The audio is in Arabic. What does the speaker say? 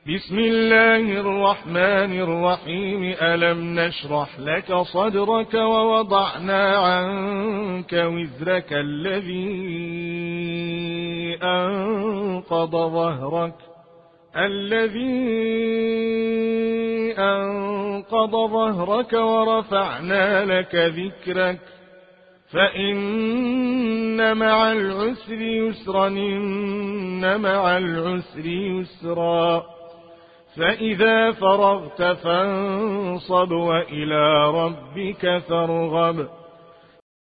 بسم الله الرحمن الرحيم. ألم نشرح لك صدرك ووضعنا عنك وزرك الذي أنقض ظهرك ورفعنا لك ذكرك فإن مع العسر يسرا إن مع العسر يسرا فإذا فرغت فانصب وإلى ربك فارغب.